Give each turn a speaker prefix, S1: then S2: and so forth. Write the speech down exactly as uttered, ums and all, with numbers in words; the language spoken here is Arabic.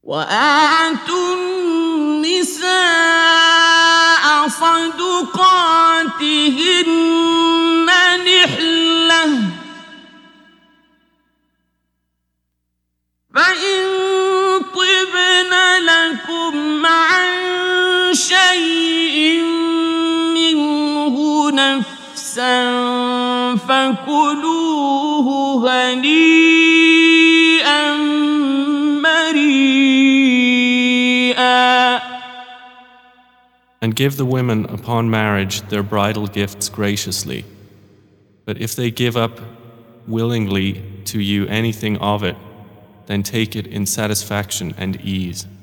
S1: وآتوا النساء صدقاتهن نحلة فإن طبن لكم عن شيء منه نفسا فكلوه هنيئا مريئا.
S2: And give the women upon marriage their bridal gifts graciously. But if they give up willingly to you anything of it, then take it in satisfaction and ease.